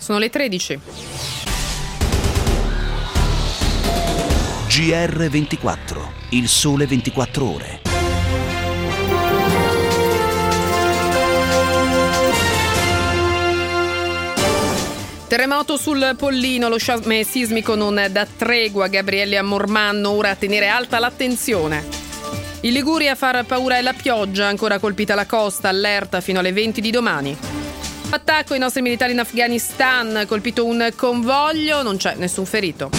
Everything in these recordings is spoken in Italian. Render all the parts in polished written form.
Sono le 13. GR24, il sole 24 ore. Terremoto sul Pollino, lo sciame sismico non dà tregua. Gabrielli a Mormanno, ora a tenere alta l'attenzione. In Liguria a far paura è la pioggia, ancora colpita la costa, allerta fino alle 20 di domani. Attacco ai nostri militari in Afghanistan, colpito un convoglio, non c'è nessun ferito.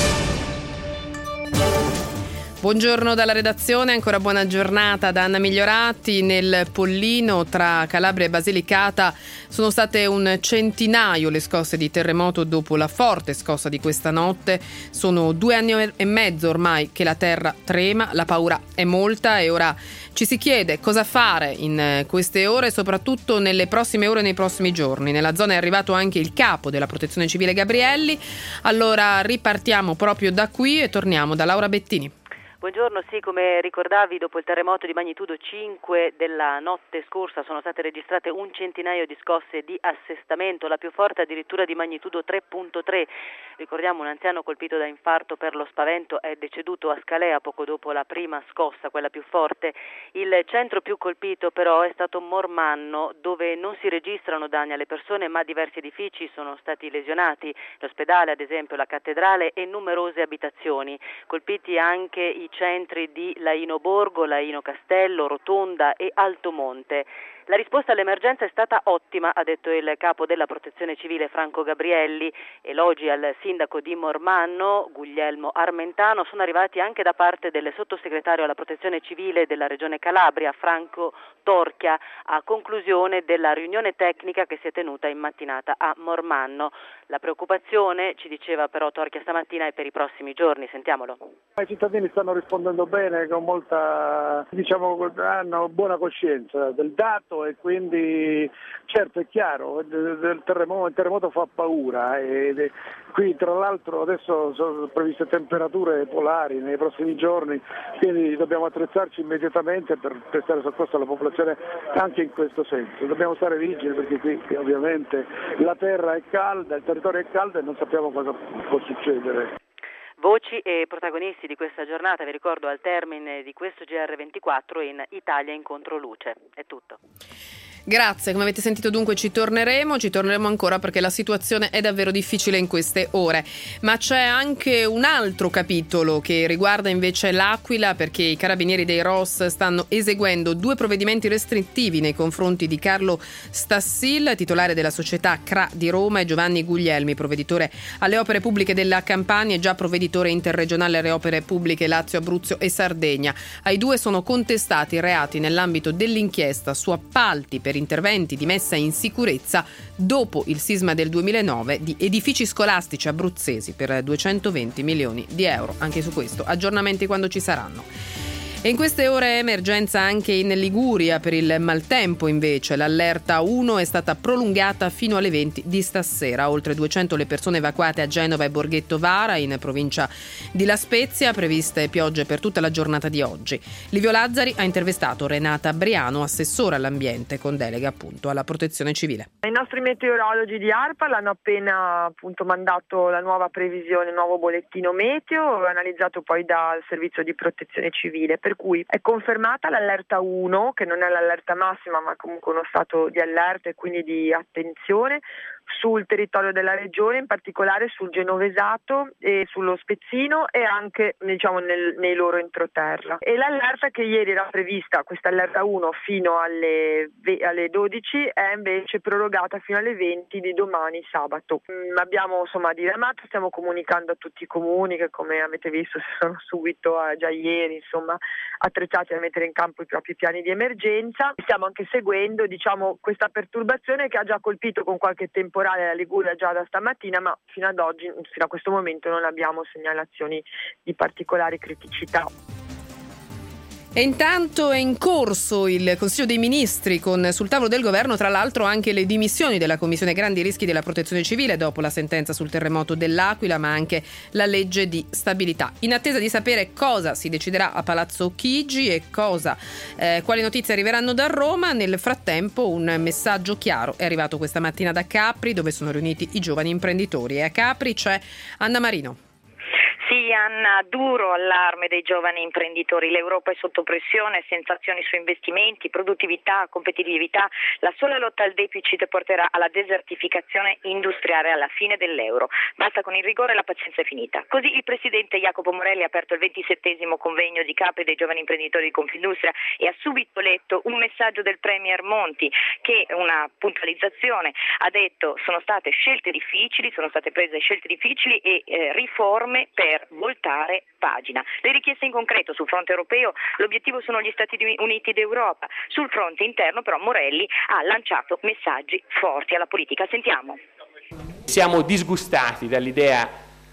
Buongiorno dalla redazione, ancora buona giornata da Anna Migliorati. Nel Pollino tra Calabria e Basilicata sono state un centinaio le scosse di terremoto dopo la forte scossa di questa notte. Sono 2 anni e mezzo ormai che la terra trema, la paura è molta e ora ci si chiede cosa fare in queste ore e soprattutto nelle prossime ore e nei prossimi giorni. Nella zona è arrivato anche il capo della Protezione Civile Gabrielli. Allora ripartiamo proprio da qui e torniamo da Laura Bettini. Buongiorno, sì, come ricordavi, dopo il terremoto di magnitudo 5 della notte scorsa sono state registrate un centinaio di scosse di assestamento, la più forte addirittura di magnitudo 3.3. Ricordiamo un anziano colpito da infarto per lo spavento è deceduto a Scalea poco dopo la prima scossa, quella più forte. Il centro più colpito però è stato Mormanno, dove non si registrano danni alle persone ma diversi edifici sono stati lesionati, l'ospedale ad esempio, la cattedrale e numerose abitazioni. Colpiti anche i centri di Laino Borgo, Laino Castello, Rotonda e Altomonte. La risposta all'emergenza è stata ottima, ha detto il capo della Protezione Civile Franco Gabrielli. Elogi al sindaco di Mormanno, Guglielmo Armentano, sono arrivati anche da parte del sottosegretario alla Protezione Civile della Regione Calabria, Franco Torchia, a conclusione della riunione tecnica che si è tenuta in mattinata a Mormanno. La preoccupazione, ci diceva però Torchia stamattina, è per i prossimi giorni. Sentiamolo. I cittadini stanno rispondendo bene, con molta, hanno buona coscienza del dato e quindi certo è chiaro, il terremoto fa paura e qui tra l'altro adesso sono previste temperature polari nei prossimi giorni, quindi dobbiamo attrezzarci immediatamente per prestare soccorso alla popolazione anche in questo senso. Dobbiamo stare vigili perché qui ovviamente la terra è calda, il territorio è caldo e non sappiamo cosa può succedere. Voci e protagonisti di questa giornata, vi ricordo al termine di questo GR24 in Italia in Controluce. È tutto. Grazie, come avete sentito dunque ci torneremo ancora perché la situazione è davvero difficile in queste ore, ma c'è anche un altro capitolo che riguarda invece l'Aquila, perché i carabinieri dei ROS stanno eseguendo 2 provvedimenti restrittivi nei confronti di Carlo Stassil, titolare della società CRA di Roma, e Giovanni Guglielmi, provveditore alle opere pubbliche della Campania e già provveditore interregionale alle opere pubbliche Lazio, Abruzzo e Sardegna. Ai 2 sono contestati reati nell'ambito dell'inchiesta su appalti per interventi di messa in sicurezza dopo il sisma del 2009 di edifici scolastici abruzzesi per 220 milioni di euro. Anche su questo aggiornamenti quando ci saranno. E in queste ore emergenza anche in Liguria per il maltempo invece. L'allerta 1 è stata prolungata fino alle 20 di stasera. Oltre 200 le persone evacuate a Genova e Borghetto Vara in provincia di La Spezia, previste piogge per tutta la giornata di oggi. Livio Lazzari ha intervistato Renata Briano, assessora all'ambiente con delega appunto alla protezione civile. I nostri meteorologi di ARPAL hanno appena appunto mandato la nuova previsione, il nuovo bollettino meteo, analizzato poi dal servizio di protezione civile, per cui è confermata l'allerta 1, che non è l'allerta massima ma comunque uno stato di allerta e quindi di attenzione sul territorio della regione, in particolare sul Genovesato e sullo Spezzino e anche nei loro entroterra. E l'allerta che ieri era prevista, questa allerta 1 fino alle 12, è invece prorogata fino alle 20 di domani sabato. Abbiamo diramato, stiamo comunicando a tutti i comuni che, come avete visto, si sono subito già ieri attrezzati a mettere in campo i propri piani di emergenza. Stiamo anche seguendo questa perturbazione che ha già colpito con qualche temporale la Liguria già da stamattina, ma fino a questo momento non abbiamo segnalazioni di particolari criticità. E intanto è in corso il Consiglio dei Ministri con sul tavolo del governo tra l'altro anche le dimissioni della Commissione Grandi Rischi della Protezione Civile dopo la sentenza sul terremoto dell'Aquila, ma anche la legge di stabilità. In attesa di sapere cosa si deciderà a Palazzo Chigi e quali notizie arriveranno da Roma, nel frattempo un messaggio chiaro è arrivato questa mattina da Capri, dove sono riuniti i giovani imprenditori. E a Capri c'è Anna Marino. Sì, Anna, duro allarme dei giovani imprenditori. L'Europa è sotto pressione, sensazioni su investimenti, produttività, competitività. La sola lotta al deficit porterà alla desertificazione industriale alla fine dell'euro. Basta con il rigore, la pazienza è finita. Così il presidente Jacopo Morelli ha aperto il 27° convegno di Capri dei giovani imprenditori di Confindustria e ha subito letto un messaggio del Premier Monti che una puntualizzazione ha detto: sono state scelte difficili, sono state prese scelte difficili e riforme per voltare pagina. Le richieste in concreto sul fronte europeo, l'obiettivo sono gli Stati Uniti d'Europa. Sul fronte interno però Morelli ha lanciato messaggi forti alla politica. Sentiamo. Siamo disgustati dall'idea,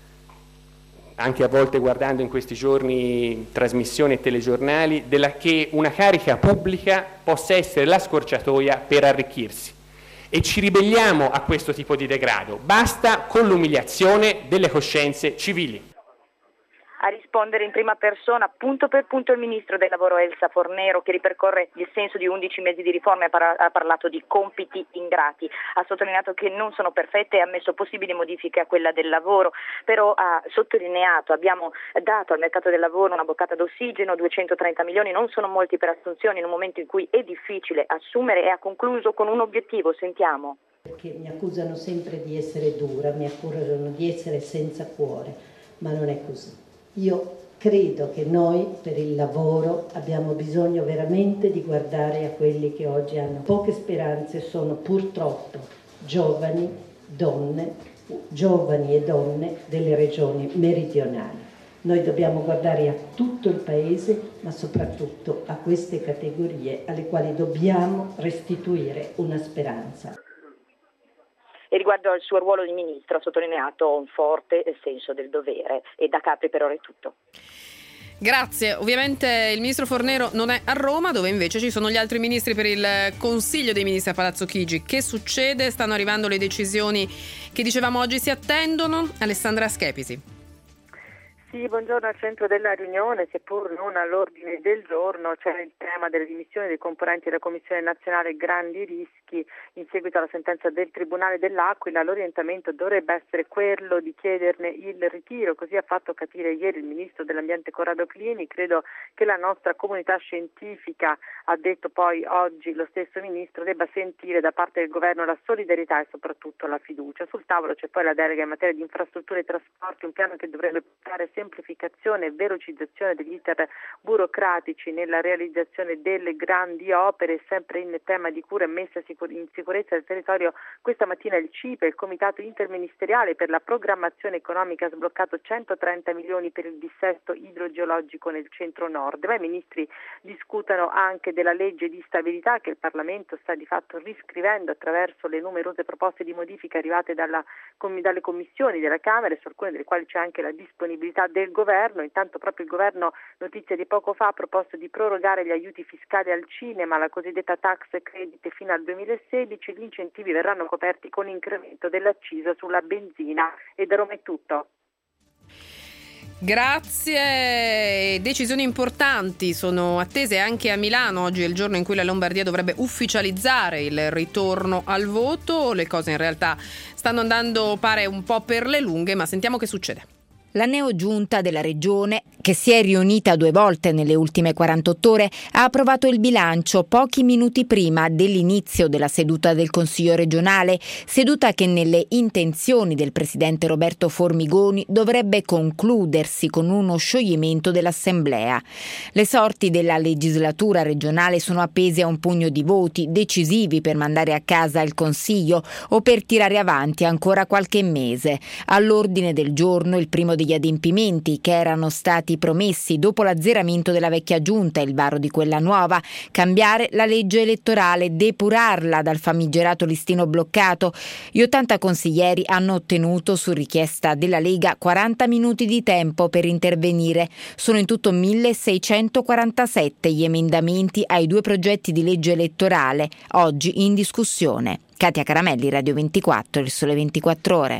anche a volte guardando in questi giorni trasmissioni e telegiornali, che una carica pubblica possa essere la scorciatoia per arricchirsi. E ci ribelliamo a questo tipo di degrado. Basta con l'umiliazione delle coscienze civili. A rispondere in prima persona, punto per punto, il ministro del lavoro Elsa Fornero, che ripercorre il senso di 11 mesi di riforme, ha parlato di compiti ingrati, ha sottolineato che non sono perfette e ha ammesso possibili modifiche a quella del lavoro, però ha sottolineato: abbiamo dato al mercato del lavoro una boccata d'ossigeno, 230 milioni, non sono molti per assunzioni in un momento in cui è difficile assumere, e ha concluso con un obiettivo. Sentiamo. Perché mi accusano sempre di essere dura, mi accusano di essere senza cuore, ma non è così. Io credo che noi per il lavoro abbiamo bisogno veramente di guardare a quelli che oggi hanno poche speranze, sono purtroppo giovani e donne delle regioni meridionali. Noi dobbiamo guardare a tutto il paese, ma soprattutto a queste categorie alle quali dobbiamo restituire una speranza. E riguardo al suo ruolo di ministro ha sottolineato un forte senso del dovere. E da Capri per ora è tutto. Grazie. Ovviamente il ministro Fornero non è a Roma, dove invece ci sono gli altri ministri per il Consiglio dei Ministri a Palazzo Chigi. Che succede? Stanno arrivando le decisioni che dicevamo oggi si attendono. Alessandra Schepisi. Sì, buongiorno. Al centro della riunione, seppur non all'ordine del giorno, c'è il tema delle dimissioni dei componenti della Commissione Nazionale Grandi Rischi in seguito alla sentenza del Tribunale dell'Aquila. L'orientamento dovrebbe essere quello di chiederne il ritiro, così ha fatto capire ieri il Ministro dell'Ambiente Corrado Clini. Credo che la nostra comunità scientifica, ha detto poi oggi lo stesso Ministro, debba sentire da parte del Governo la solidarietà e soprattutto la fiducia. Sul tavolo c'è poi la delega in materia di infrastrutture e trasporti, un piano che dovrebbe portare semplificazione e velocizzazione degli iter burocratici nella realizzazione delle grandi opere. Sempre in tema di cura e messa in sicurezza del territorio, questa mattina il CIPE, il Comitato Interministeriale per la Programmazione Economica, ha sbloccato 130 milioni per il dissesto idrogeologico nel centro-nord. Ma i ministri discutono anche della legge di stabilità che il Parlamento sta di fatto riscrivendo attraverso le numerose proposte di modifica arrivate dalle commissioni della Camera, su alcune delle quali c'è anche la disponibilità del Governo. Intanto proprio il Governo, notizia di poco fa, ha proposto di prorogare gli aiuti fiscali al cinema, la cosiddetta tax credit, fino al 2016. Gli incentivi verranno coperti con incremento dell'accisa sulla benzina. E da Roma è tutto. Grazie. Decisioni importanti sono attese anche a Milano. Oggi è il giorno in cui la Lombardia dovrebbe ufficializzare il ritorno al voto. Le cose in realtà stanno andando, pare, un po' per le lunghe, ma sentiamo che succede. La neogiunta della regione, che si è riunita 2 volte nelle ultime 48 ore, ha approvato il bilancio pochi minuti prima dell'inizio della seduta del Consiglio regionale, seduta che nelle intenzioni del presidente Roberto Formigoni dovrebbe concludersi con uno scioglimento dell'Assemblea. Le sorti della legislatura regionale sono appese a un pugno di voti decisivi per mandare a casa il Consiglio o per tirare avanti ancora qualche mese. All'ordine del giorno il primo degli adempimenti che erano stati obiettivi promessi dopo l'azzeramento della vecchia giunta e il varo di quella nuova: cambiare la legge elettorale, depurarla dal famigerato listino bloccato. Gli 80 consiglieri hanno ottenuto, su richiesta della Lega, 40 minuti di tempo per intervenire. Sono in tutto 1647 gli emendamenti ai 2 progetti di legge elettorale oggi in discussione. Katia Caramelli, Radio 24, Il Sole 24 Ore.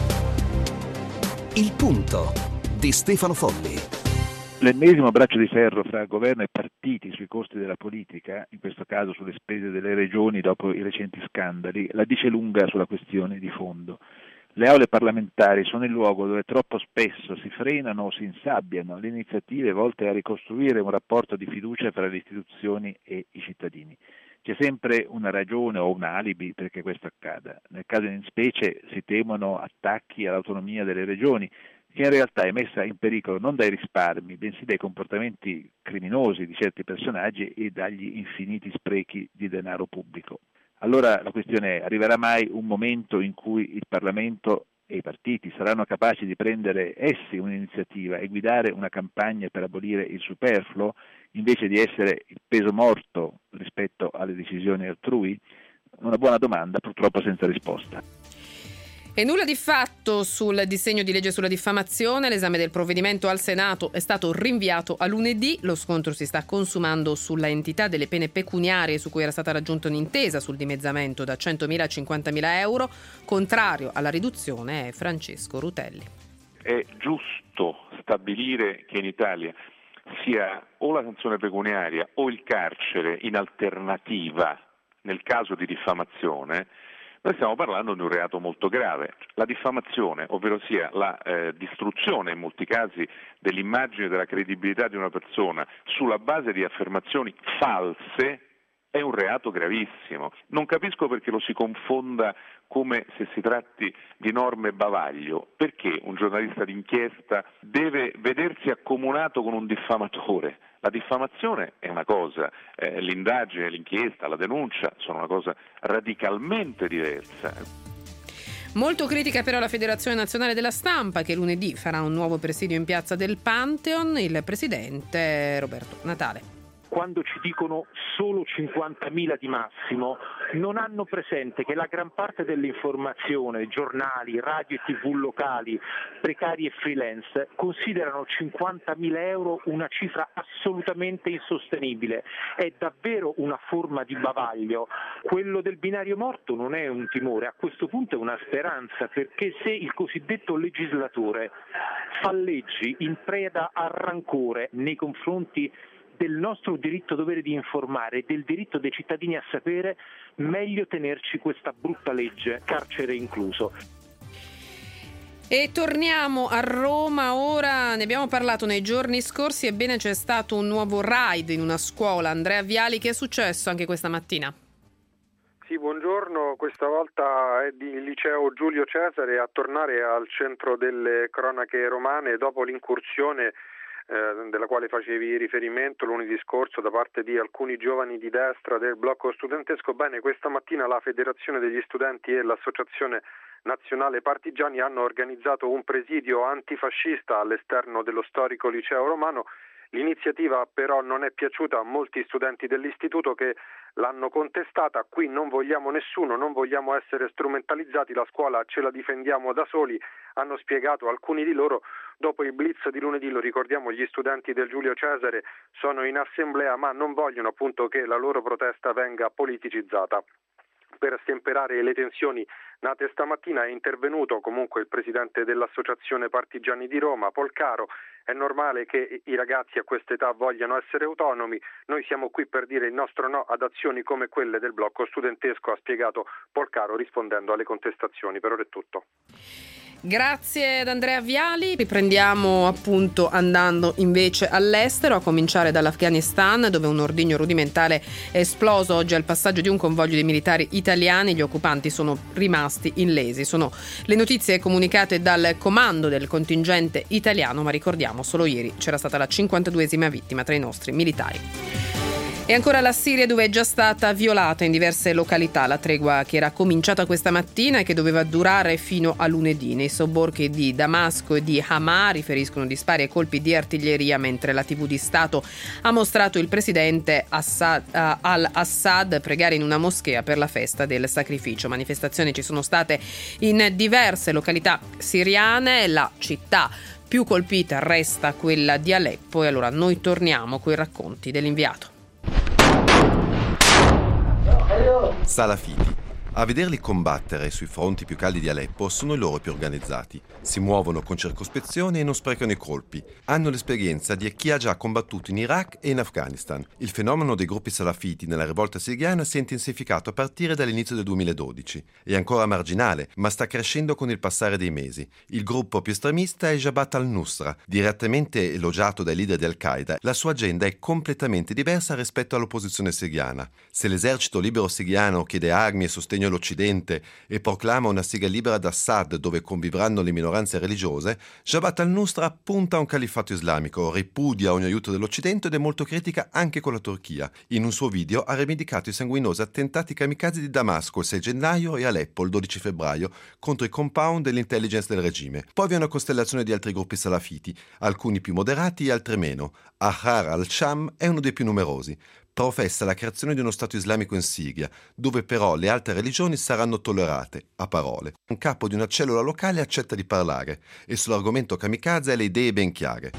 Il punto di Stefano Folli. L'ennesimo braccio di ferro fra governo e partiti sui costi della politica, in questo caso sulle spese delle regioni dopo i recenti scandali, la dice lunga sulla questione di fondo. Le aule parlamentari sono il luogo dove troppo spesso si frenano o si insabbiano le iniziative volte a ricostruire un rapporto di fiducia tra le istituzioni e i cittadini. C'è sempre una ragione o un alibi perché questo accada. Nel caso in specie si temono attacchi all'autonomia delle regioni, che in realtà è messa in pericolo non dai risparmi, bensì dai comportamenti criminosi di certi personaggi e dagli infiniti sprechi di denaro pubblico. Allora la questione è: arriverà mai un momento in cui il Parlamento e i partiti saranno capaci di prendere essi un'iniziativa e guidare una campagna per abolire il superfluo, invece di essere il peso morto rispetto alle decisioni altrui? Una buona domanda, purtroppo senza risposta. E nulla di fatto sul disegno di legge sulla diffamazione. L'esame del provvedimento al Senato è stato rinviato a lunedì. Lo scontro si sta consumando sulla entità delle pene pecuniarie, su cui era stata raggiunta un'intesa sul dimezzamento da 100.000 a 50.000 euro. Contrario alla riduzione è Francesco Rutelli. È giusto stabilire che in Italia sia o la sanzione pecuniaria o il carcere in alternativa nel caso di diffamazione. Noi stiamo parlando di un reato molto grave. La diffamazione, ovvero sia la distruzione in molti casi dell'immagine e della credibilità di una persona sulla base di affermazioni false, è un reato gravissimo. Non capisco perché lo si confonda come se si tratti di norme bavaglio. Perché un giornalista d'inchiesta deve vedersi accomunato con un diffamatore? La diffamazione è una cosa, l'indagine, l'inchiesta, la denuncia sono una cosa radicalmente diversa. Molto critica però la Federazione Nazionale della Stampa, che lunedì farà un nuovo presidio in piazza del Pantheon. Il presidente Roberto Natale. Quando ci dicono solo 50.000 di massimo, non hanno presente che la gran parte dell'informazione, giornali, radio e tv locali, precari e freelance, considerano 50.000 euro una cifra assolutamente insostenibile. È davvero una forma di bavaglio. Quello del binario morto non è un timore, a questo punto è una speranza, perché se il cosiddetto legislatore fa leggi in preda al rancore nei confronti del nostro diritto dovere di informare e del diritto dei cittadini a sapere, meglio tenerci questa brutta legge, carcere incluso. E torniamo a Roma ora. Ne abbiamo parlato nei giorni scorsi. Ebbene, c'è stato un nuovo raid in una scuola. Andrea Viali, che è successo anche questa mattina? Sì, buongiorno. Questa volta è di liceo Giulio Cesare a tornare al centro delle cronache romane dopo l'incursione della quale facevi riferimento lunedì scorso da parte di alcuni giovani di destra del blocco studentesco. Bene, questa mattina la Federazione degli Studenti e l'Associazione Nazionale Partigiani hanno organizzato un presidio antifascista all'esterno dello storico liceo romano. L'iniziativa però non è piaciuta a molti studenti dell'istituto, che l'hanno contestata. Qui non vogliamo nessuno, non vogliamo essere strumentalizzati, la scuola ce la difendiamo da soli, hanno spiegato alcuni di loro. Dopo il blitz di lunedì, lo ricordiamo, gli studenti del Giulio Cesare sono in assemblea, ma non vogliono appunto che la loro protesta venga politicizzata. Per stemperare le tensioni nate stamattina è intervenuto comunque il presidente dell'Associazione Partigiani di Roma, Polcaro. È normale che i ragazzi a quest'età vogliano essere autonomi, noi siamo qui per dire il nostro no ad azioni come quelle del blocco studentesco, ha spiegato Polcaro rispondendo alle contestazioni. Per ora è tutto. Grazie ad Andrea Viali. Riprendiamo appunto andando invece all'estero, a cominciare dall'Afghanistan, dove un ordigno rudimentale è esploso oggi al passaggio di un convoglio di militari italiani. Gli occupanti sono rimasti illesi. Sono le notizie comunicate dal comando del contingente italiano, ma ricordiamo, solo ieri c'era stata la 52esima vittima tra i nostri militari. E ancora la Siria, dove è già stata violata in diverse località la tregua che era cominciata questa mattina e che doveva durare fino a lunedì. Nei sobborghi di Damasco e di Hama riferiscono di spari e colpi di artiglieria, mentre la TV di Stato ha mostrato il presidente al-Assad pregare in una moschea per la festa del sacrificio. Manifestazioni ci sono state in diverse località siriane. La città più colpita resta quella di Aleppo, e allora noi torniamo con i racconti dell'inviato. Salafiti. A vederli combattere sui fronti più caldi di Aleppo sono i loro più organizzati. Si muovono con circospezione e non sprecano i colpi. Hanno l'esperienza di chi ha già combattuto in Iraq e in Afghanistan. Il fenomeno dei gruppi salafiti nella rivolta siriana si è intensificato a partire dall'inizio del 2012. È ancora marginale, ma sta crescendo con il passare dei mesi. Il gruppo più estremista è Jabhat al-Nusra, direttamente elogiato dai leader di Al-Qaeda. La sua agenda è completamente diversa rispetto all'opposizione siriana. Se l'esercito libero siriano chiede armi e sostegno all'Occidente e proclama una Siria libera da Assad dove convivranno le minoranze religiose, Jabhat al-Nusra punta a un califfato islamico, ripudia ogni aiuto dell'Occidente ed è molto critica anche con la Turchia. In un suo video ha rivendicato i sanguinosi attentati kamikaze di Damasco il 6 gennaio e Aleppo il 12 febbraio contro i compound dell'intelligence del regime. Poi vi è una costellazione di altri gruppi salafiti, alcuni più moderati e altri meno. Ahrar al-Sham è uno dei più numerosi. Professa la creazione di uno Stato islamico in Siria, dove però le altre religioni saranno tollerate, a parole. Un capo di una cellula locale accetta di parlare e sull'argomento kamikaze ha le idee ben chiare.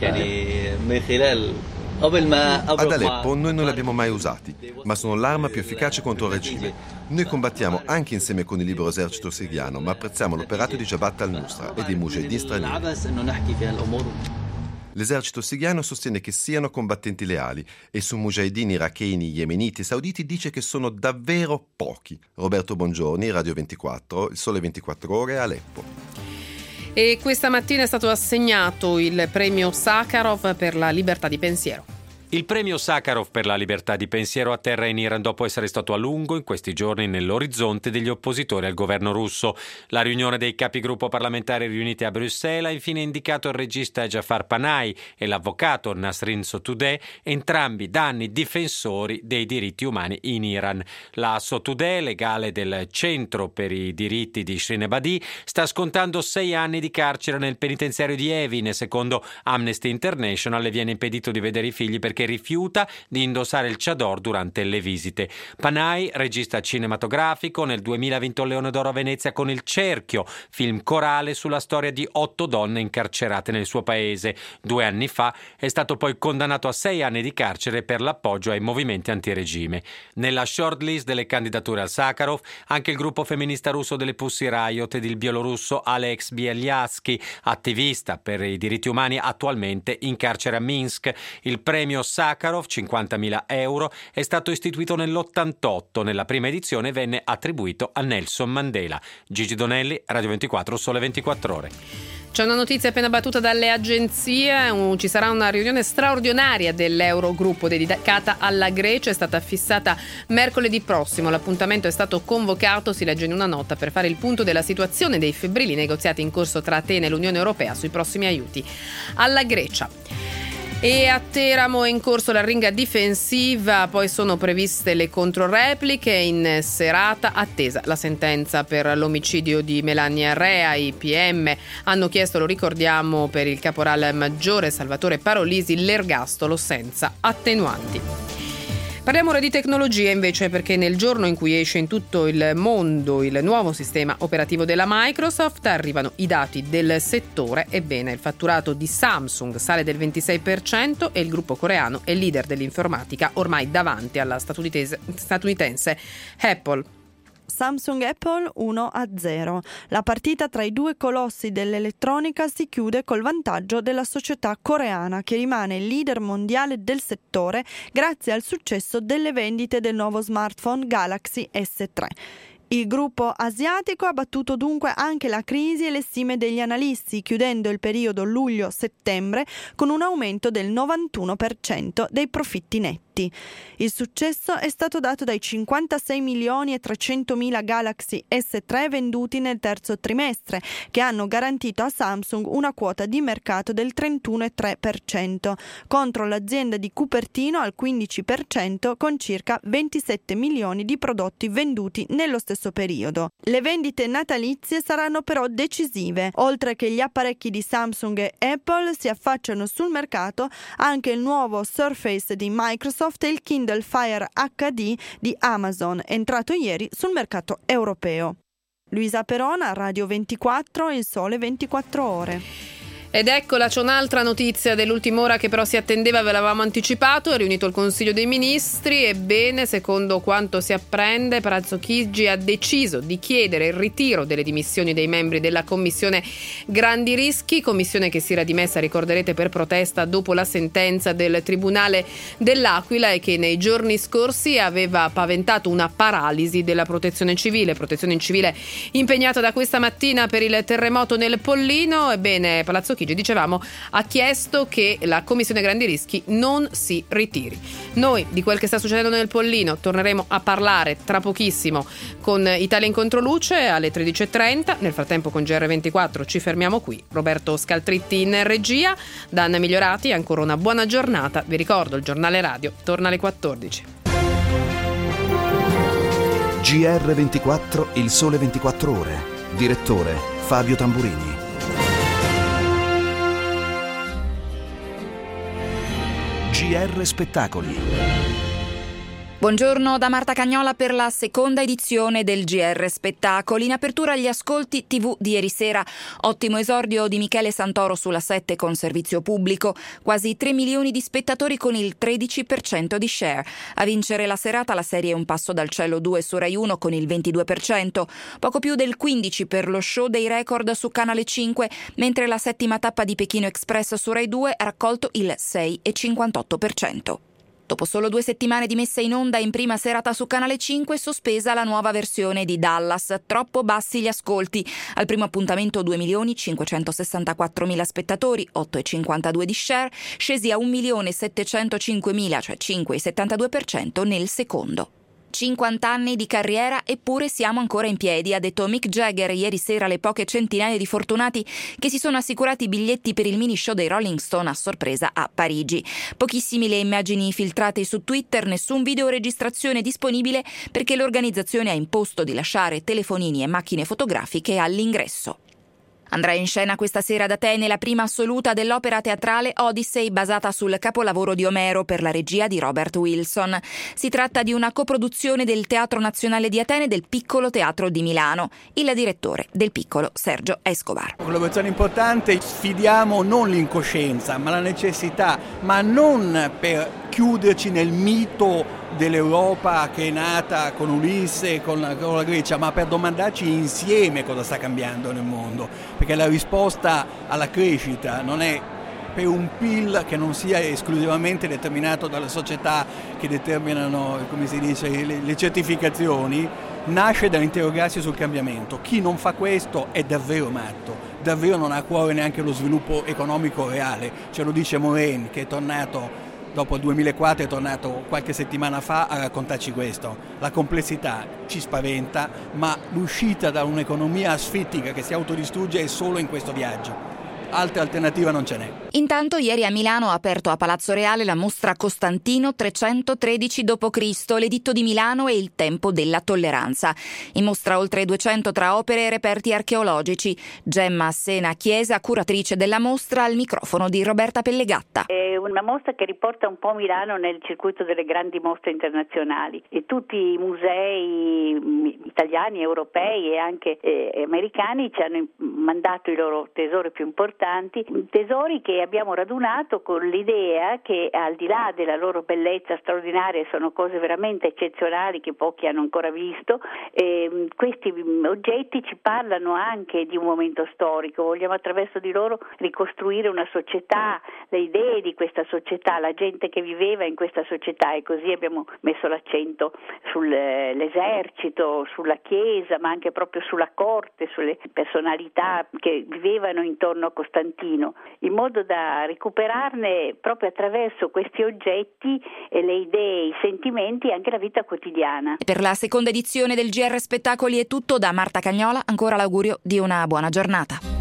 Ad Aleppo noi non li abbiamo mai usati, ma sono l'arma più efficace contro il regime. Noi combattiamo anche insieme con il libero esercito siriano, ma apprezziamo l'operato di Jabhat al-Nusra e dei mujahideen stranieri. L'esercito siriano sostiene che siano combattenti leali e su mujahideen iracheni, yemeniti e sauditi dice che sono davvero pochi. Roberto Bongiorni, Radio 24, Il Sole 24 Ore, Aleppo. E questa mattina è stato assegnato il premio Sakharov per la libertà di pensiero. Il premio Sakharov per la libertà di pensiero atterra in Iran dopo essere stato a lungo in questi giorni nell'orizzonte degli oppositori al governo russo. La riunione dei capigruppo parlamentari riuniti a Bruxelles ha infine indicato il regista Jafar Panahi e l'avvocato Nasrin Sotoudeh, entrambi da anni difensori dei diritti umani in Iran. La Sotoudeh, legale del Centro per i diritti di Shirin Ebadi, sta scontando 6 anni di carcere nel penitenziario di Evin e secondo Amnesty International le viene impedito di vedere i figli perché rifiuta di indossare il chador durante le visite. Panahi, regista cinematografico, nel 2000 ha vinto il Leone d'Oro a Venezia con Il Cerchio, film corale sulla storia di 8 donne incarcerate nel suo paese. 2 anni fa è stato poi condannato a 6 anni di carcere per l'appoggio ai movimenti antiregime. Nella shortlist delle candidature al Sakharov anche il gruppo femminista russo delle Pussy Riot ed il bielorusso Alex Bielyatsky, attivista per i diritti umani attualmente in carcere a Minsk. Il premio Sakharov, 50.000 euro, è stato istituito nell'88. Nella prima edizione venne attribuito a Nelson Mandela. Gigi Donelli, Radio 24, Sole 24 Ore. C'è una notizia appena battuta dalle agenzie, ci sarà una riunione straordinaria dell'Eurogruppo dedicata alla Grecia, è stata fissata mercoledì prossimo, l'appuntamento è stato convocato, si legge in una nota, per fare il punto della situazione dei febbrili negoziati in corso tra Atene e l'Unione Europea sui prossimi aiuti alla Grecia. E a Teramo è in corso la ringa difensiva, poi sono previste le controrepliche, in serata attesa la sentenza per l'omicidio di Melania Rea. I PM hanno chiesto, lo ricordiamo, per il caporale maggiore Salvatore Parolisi l'ergastolo senza attenuanti. Parliamo ora di tecnologia invece, perché nel giorno in cui esce in tutto il mondo il nuovo sistema operativo della Microsoft arrivano i dati del settore. Ebbene, il fatturato di Samsung sale del 26% e il gruppo coreano è leader dell'informatica, ormai davanti alla statunitense Apple. Samsung Apple 1-0. La partita tra i due colossi dell'elettronica si chiude col vantaggio della società coreana, che rimane leader mondiale del settore grazie al successo delle vendite del nuovo smartphone Galaxy S3. Il gruppo asiatico ha battuto dunque anche la crisi e le stime degli analisti, chiudendo il periodo luglio-settembre con un aumento del 91% dei profitti netti. Il successo è stato dato dai 56 milioni e 300 mila Galaxy S3 venduti nel terzo trimestre, che hanno garantito a Samsung una quota di mercato del 31,3%, contro l'azienda di Cupertino al 15%, con circa 27 milioni di prodotti venduti nello stesso periodo. Le vendite natalizie saranno però decisive. Oltre che gli apparecchi di Samsung e Apple, si affacciano sul mercato anche il nuovo Surface di Microsoft e il Kindle Fire HD di Amazon, entrato ieri sul mercato europeo. Luisa Perona, Radio 24, Il Sole 24 Ore. Ed eccola, c'è un'altra notizia dell'ultima ora che però si attendeva, ve l'avevamo anticipato, è riunito il Consiglio dei Ministri. Ebbene, secondo quanto si apprende, Palazzo Chigi ha deciso di chiedere il ritiro delle dimissioni dei membri della Commissione Grandi Rischi, commissione che si era dimessa, ricorderete, per protesta dopo la sentenza del Tribunale dell'Aquila e che nei giorni scorsi aveva paventato una paralisi della protezione civile impegnata da questa mattina per il terremoto nel Pollino. Ebbene, Palazzo Chigi, dicevamo, ha chiesto che la Commissione Grandi Rischi non si ritiri. Noi di quel che sta succedendo nel Pollino torneremo a parlare tra pochissimo con Italia in Controluce alle 13.30. Nel frattempo con GR24 ci fermiamo qui. Roberto Scaltritti in regia, da Anna Migliorati, ancora una buona giornata. Vi ricordo, il giornale radio torna alle 14. GR24, Il Sole 24 Ore. Direttore Fabio Tamburini. GR Spettacoli. Buongiorno da Marta Cagnola per la seconda edizione del GR Spettacoli. In apertura agli ascolti TV di ieri sera. Ottimo esordio di Michele Santoro sulla 7 con servizio pubblico. Quasi 3 milioni di spettatori con il 13% di share. A vincere la serata la serie Un passo dal cielo 2 su Rai 1 con il 22%. Poco più del 15% per lo show dei record su Canale 5, mentre la settima tappa di Pechino Express su Rai 2 ha raccolto il 6,58%. Dopo solo 2 settimane di messa in onda in prima serata su Canale 5, sospesa la nuova versione di Dallas. Troppo bassi gli ascolti. Al primo appuntamento 2.564.000 spettatori, 8,52 di share, scesi a 1.705.000, cioè 5,72% nel secondo. 50 anni di carriera, eppure siamo ancora in piedi, ha detto Mick Jagger ieri sera alle poche centinaia di fortunati che si sono assicurati biglietti per il mini show dei Rolling Stone a sorpresa a Parigi. Pochissimi le immagini filtrate su Twitter, nessun videoregistrazione disponibile perché l'organizzazione ha imposto di lasciare telefonini e macchine fotografiche all'ingresso. Andrà in scena questa sera ad Atene la prima assoluta dell'opera teatrale Odyssey, basata sul capolavoro di Omero per la regia di Robert Wilson. Si tratta di una coproduzione del Teatro Nazionale di Atene e del Piccolo Teatro di Milano. Il direttore del Piccolo, Sergio Escobar. Collaborazione importante, sfidiamo non l'incoscienza, ma la necessità, ma non per chiuderci nel mito dell'Europa che è nata con Ulisse, con la Grecia, ma per domandarci insieme cosa sta cambiando nel mondo, perché la risposta alla crescita non è per un PIL che non sia esclusivamente determinato dalle società che determinano, come si dice, le certificazioni, nasce dall'interrogarsi sul cambiamento. Chi non fa questo è davvero matto, davvero non ha a cuore neanche lo sviluppo economico reale. Ce lo dice Moren, che è tornato dopo il 2004, è tornato qualche settimana fa a raccontarci questo. La complessità ci spaventa, ma l'uscita da un'economia asfittica che si autodistrugge è solo in questo viaggio. Altra alternativa non ce n'è. Intanto ieri a Milano ha aperto a Palazzo Reale la mostra Costantino 313 d.C., l'editto di Milano e il tempo della tolleranza. In mostra oltre 200 tra opere e reperti archeologici. Gemma Assena Chiesa, curatrice della mostra, al microfono di Roberta Pellegatta. È una mostra che riporta un po' Milano nel circuito delle grandi mostre internazionali, e tutti i musei italiani, europei e anche americani ci hanno mandato i loro tesori più importanti, tesori che abbiamo radunato con l'idea che, al di là della loro bellezza straordinaria, sono cose veramente eccezionali che pochi hanno ancora visto, questi oggetti ci parlano anche di un momento storico. Vogliamo attraverso di loro ricostruire una società, le idee di questa società, la gente che viveva in questa società, e così abbiamo messo l'accento sull'esercito, sulla Chiesa, ma anche proprio sulla corte, sulle personalità che vivevano intorno a Costantino, in modo da recuperarne proprio attraverso questi oggetti le idee, i sentimenti e anche la vita quotidiana. Per la seconda edizione del GR Spettacoli è tutto. Da Marta Cagnola ancora l'augurio di una buona giornata.